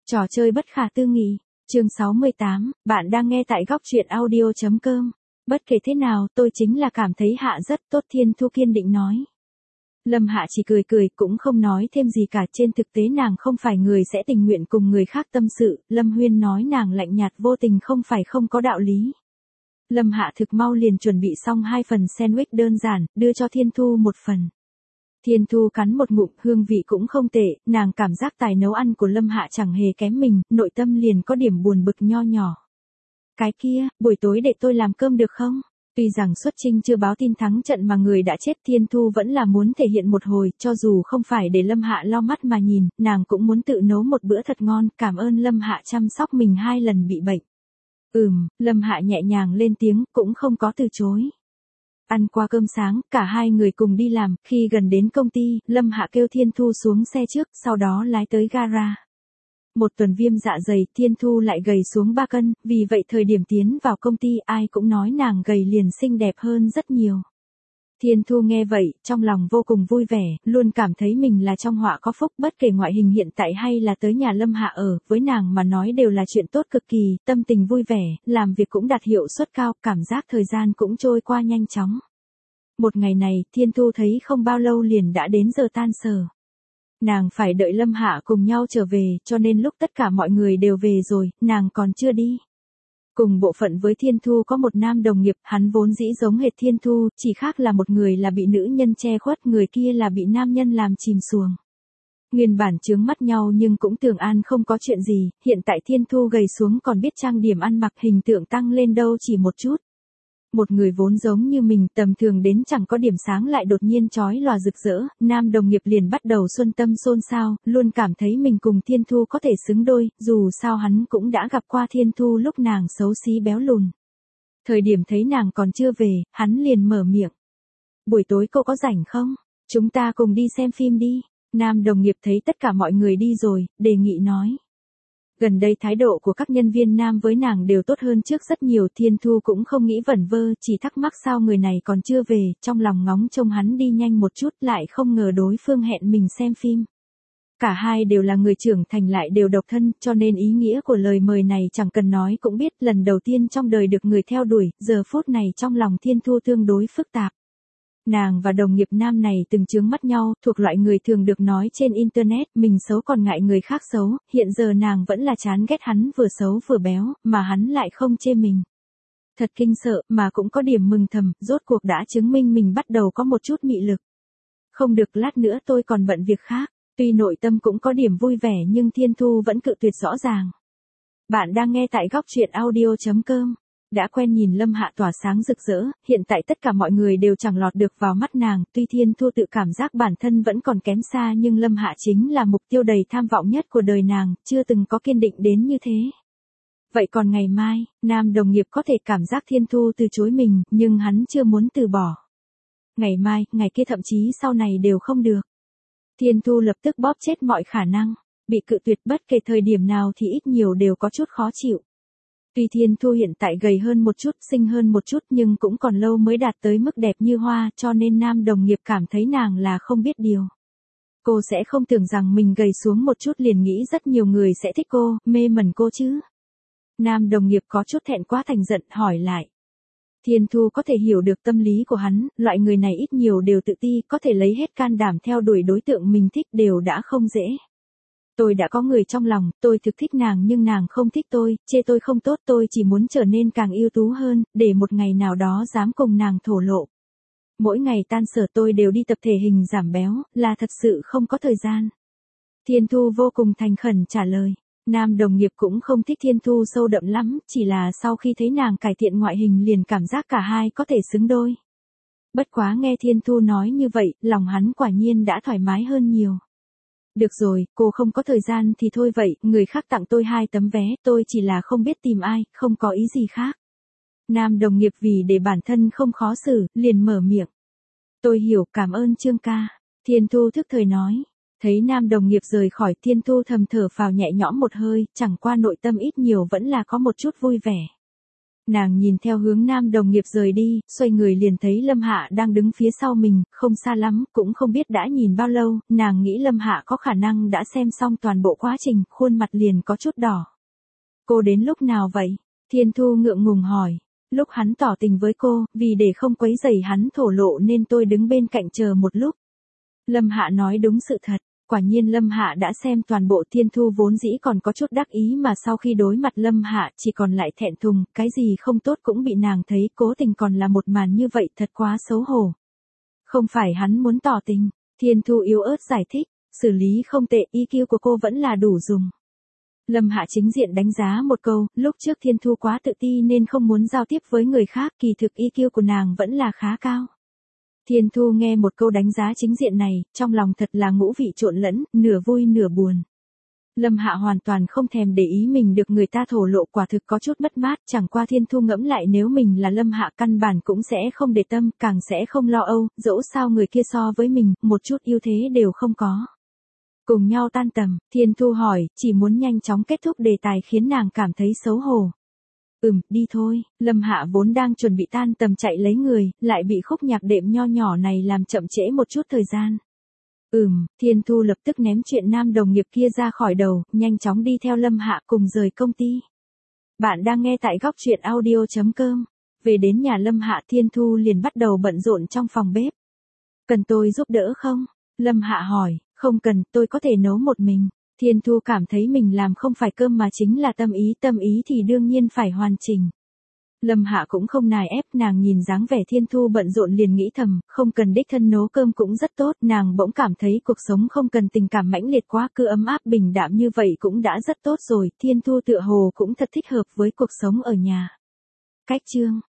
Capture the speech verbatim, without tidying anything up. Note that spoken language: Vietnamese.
Trò chơi bất khả tư nghị, chương sáu mươi tám, bạn đang nghe tại góc truyện audio.com. Bất kể thế nào, tôi chính là cảm thấy Hạ rất tốt, Thiên Thu kiên định nói. Lâm Hạ chỉ cười cười, cũng không nói thêm gì cả, trên thực tế nàng không phải người sẽ tình nguyện cùng người khác tâm sự, Lâm Huyên nói nàng lạnh nhạt vô tình không phải không có đạo lý. Lâm Hạ thực mau liền chuẩn bị xong hai phần sandwich đơn giản, đưa cho Thiên Thu một phần. Thiên Thu cắn một ngụm, hương vị cũng không tệ, nàng cảm giác tài nấu ăn của Lâm Hạ chẳng hề kém mình, nội tâm liền có điểm buồn bực nho nhỏ. Cái kia, buổi tối để tôi làm cơm được không? Tuy rằng xuất chinh chưa báo tin thắng trận mà người đã chết, Thiên Thu vẫn là muốn thể hiện một hồi, cho dù không phải để Lâm Hạ lau mắt mà nhìn, nàng cũng muốn tự nấu một bữa thật ngon, cảm ơn Lâm Hạ chăm sóc mình hai lần bị bệnh. Ừm, Lâm Hạ nhẹ nhàng lên tiếng, cũng không có từ chối. Ăn qua cơm sáng, cả hai người cùng đi làm, khi gần đến công ty, Lâm Hạ kêu Thiên Thu xuống xe trước, sau đó lái tới gara. Một tuần viêm dạ dày, Thiên Thu lại gầy xuống ba cân, vì vậy thời điểm tiến vào công ty ai cũng nói nàng gầy liền xinh đẹp hơn rất nhiều. Thiên Thu nghe vậy, trong lòng vô cùng vui vẻ, luôn cảm thấy mình là trong họa có phúc, bất kể ngoại hình hiện tại hay là tới nhà Lâm Hạ ở, với nàng mà nói đều là chuyện tốt cực kỳ, tâm tình vui vẻ, làm việc cũng đạt hiệu suất cao, cảm giác thời gian cũng trôi qua nhanh chóng. Một ngày này, Thiên Thu thấy không bao lâu liền đã đến giờ tan sở. Nàng phải đợi Lâm Hạ cùng nhau trở về, cho nên lúc tất cả mọi người đều về rồi, nàng còn chưa đi. Cùng bộ phận với Thiên Thu có một nam đồng nghiệp, hắn vốn dĩ giống hệt Thiên Thu, chỉ khác là một người là bị nữ nhân che khuất, người kia là bị nam nhân làm chìm xuồng. Nguyên bản chướng mắt nhau nhưng cũng tưởng an không có chuyện gì, hiện tại Thiên Thu gầy xuống còn biết trang điểm ăn mặc, hình tượng tăng lên đâu chỉ một chút. Một người vốn giống như mình, tầm thường đến chẳng có điểm sáng lại đột nhiên chói lòa rực rỡ, nam đồng nghiệp liền bắt đầu xuân tâm xôn xao, luôn cảm thấy mình cùng Thiên Thu có thể xứng đôi, dù sao hắn cũng đã gặp qua Thiên Thu lúc nàng xấu xí béo lùn. Thời điểm thấy nàng còn chưa về, hắn liền mở miệng. Buổi tối cô có rảnh không? Chúng ta cùng đi xem phim đi. Nam đồng nghiệp thấy tất cả mọi người đi rồi, đề nghị nói. Gần đây thái độ của các nhân viên nam với nàng đều tốt hơn trước rất nhiều, Thiên Thu cũng không nghĩ vẩn vơ, chỉ thắc mắc sao người này còn chưa về, trong lòng ngóng trông hắn đi nhanh một chút, lại không ngờ đối phương hẹn mình xem phim. Cả hai đều là người trưởng thành lại đều độc thân, cho nên ý nghĩa của lời mời này chẳng cần nói cũng biết, lần đầu tiên trong đời được người theo đuổi, giờ phút này trong lòng Thiên Thu tương đối phức tạp. Nàng và đồng nghiệp nam này từng chướng mắt nhau, thuộc loại người thường được nói trên internet, mình xấu còn ngại người khác xấu, hiện giờ nàng vẫn là chán ghét hắn vừa xấu vừa béo, mà hắn lại không chê mình. Thật kinh sợ, mà cũng có điểm mừng thầm, rốt cuộc đã chứng minh mình bắt đầu có một chút mị lực. Không được, lát nữa tôi còn bận việc khác, tuy nội tâm cũng có điểm vui vẻ nhưng Thiên Thu vẫn cự tuyệt rõ ràng. Bạn đang nghe tại góc truyện audio.com. Đã quen nhìn Lâm Hạ tỏa sáng rực rỡ, hiện tại tất cả mọi người đều chẳng lọt được vào mắt nàng, tuy Thiên Thu tự cảm giác bản thân vẫn còn kém xa nhưng Lâm Hạ chính là mục tiêu đầy tham vọng nhất của đời nàng, chưa từng có kiên định đến như thế. Vậy còn ngày mai, nam đồng nghiệp có thể cảm giác Thiên Thu từ chối mình, nhưng hắn chưa muốn từ bỏ. Ngày mai, ngày kia thậm chí sau này đều không được. Thiên Thu lập tức bóp chết mọi khả năng, bị cự tuyệt bất kể thời điểm nào thì ít nhiều đều có chút khó chịu. Tuy Thiên Thu hiện tại gầy hơn một chút, xinh hơn một chút nhưng cũng còn lâu mới đạt tới mức đẹp như hoa, cho nên nam đồng nghiệp cảm thấy nàng là không biết điều. Cô sẽ không tưởng rằng mình gầy xuống một chút liền nghĩ rất nhiều người sẽ thích cô, mê mẩn cô chứ. Nam đồng nghiệp có chút thẹn quá thành giận, hỏi lại. Thiên Thu có thể hiểu được tâm lý của hắn, loại người này ít nhiều đều tự ti, có thể lấy hết can đảm theo đuổi đối tượng mình thích đều đã không dễ. Tôi đã có người trong lòng, tôi thực thích nàng nhưng nàng không thích tôi, chê tôi không tốt, tôi chỉ muốn trở nên càng ưu tú hơn, để một ngày nào đó dám cùng nàng thổ lộ. Mỗi ngày tan sở tôi đều đi tập thể hình giảm béo, là thật sự không có thời gian. Thiên Thu vô cùng thành khẩn trả lời. Nam đồng nghiệp cũng không thích Thiên Thu sâu đậm lắm, chỉ là sau khi thấy nàng cải thiện ngoại hình liền cảm giác cả hai có thể xứng đôi. Bất quá nghe Thiên Thu nói như vậy, lòng hắn quả nhiên đã thoải mái hơn nhiều. Được rồi, cô không có thời gian thì thôi vậy, người khác tặng tôi hai tấm vé, tôi chỉ là không biết tìm ai, không có ý gì khác. Nam đồng nghiệp vì để bản thân không khó xử, liền mở miệng. Tôi hiểu, cảm ơn Trương ca. Thiên Thu thức thời nói. Thấy nam đồng nghiệp rời khỏi, Thiên Thu thầm thở phào nhẹ nhõm một hơi, chẳng qua nội tâm ít nhiều vẫn là có một chút vui vẻ. Nàng nhìn theo hướng nam đồng nghiệp rời đi, xoay người liền thấy Lâm Hạ đang đứng phía sau mình, không xa lắm, cũng không biết đã nhìn bao lâu, nàng nghĩ Lâm Hạ có khả năng đã xem xong toàn bộ quá trình, khuôn mặt liền có chút đỏ. Cô đến lúc nào vậy? Thiên Thu ngượng ngùng hỏi. Lúc hắn tỏ tình với cô, vì để không quấy rầy hắn thổ lộ nên tôi đứng bên cạnh chờ một lúc. Lâm Hạ nói đúng sự thật. Quả nhiên Lâm Hạ đã xem toàn bộ. Thiên Thu vốn dĩ còn có chút đắc ý mà sau khi đối mặt Lâm Hạ chỉ còn lại thẹn thùng, cái gì không tốt cũng bị nàng thấy, cố tình còn là một màn như vậy thật quá xấu hổ. Không phải hắn muốn tỏ tình, Thiên Thu yếu ớt giải thích, xử lý không tệ, i kiu của cô vẫn là đủ dùng. Lâm Hạ chính diện đánh giá một câu, lúc trước Thiên Thu quá tự ti nên không muốn giao tiếp với người khác, kỳ thực i kiu của nàng vẫn là khá cao. Thiên Thu nghe một câu đánh giá chính diện này, trong lòng thật là ngũ vị trộn lẫn, nửa vui nửa buồn. Lâm Hạ hoàn toàn không thèm để ý mình được người ta thổ lộ, quả thực có chút mất mát, chẳng qua Thiên Thu ngẫm lại nếu mình là Lâm Hạ căn bản cũng sẽ không để tâm, càng sẽ không lo âu, dẫu sao người kia so với mình, một chút ưu thế đều không có. Cùng nhau tan tầm, Thiên Thu hỏi, chỉ muốn nhanh chóng kết thúc đề tài khiến nàng cảm thấy xấu hổ. Ừm, đi thôi. Lâm Hạ vốn đang chuẩn bị tan tầm chạy lấy người, lại bị khúc nhạc đệm nho nhỏ này làm chậm trễ một chút thời gian. Ừm, Thiên Thu lập tức ném chuyện nam đồng nghiệp kia ra khỏi đầu, nhanh chóng đi theo Lâm Hạ cùng rời công ty. Bạn đang nghe tại góc truyện audio chấm com. Về đến nhà Lâm Hạ, Thiên Thu liền bắt đầu bận rộn trong phòng bếp. Cần tôi giúp đỡ không? Lâm Hạ hỏi. Không cần, tôi có thể nấu một mình. Thiên Thu cảm thấy mình làm không phải cơm mà chính là tâm ý, tâm ý thì đương nhiên phải hoàn chỉnh. Lâm Hạ cũng không nài ép, nàng nhìn dáng vẻ Thiên Thu bận rộn liền nghĩ thầm, không cần đích thân nấu cơm cũng rất tốt, nàng bỗng cảm thấy cuộc sống không cần tình cảm mãnh liệt quá, cứ ấm áp bình đạm như vậy cũng đã rất tốt rồi, Thiên Thu tựa hồ cũng thật thích hợp với cuộc sống ở nhà. Cách chương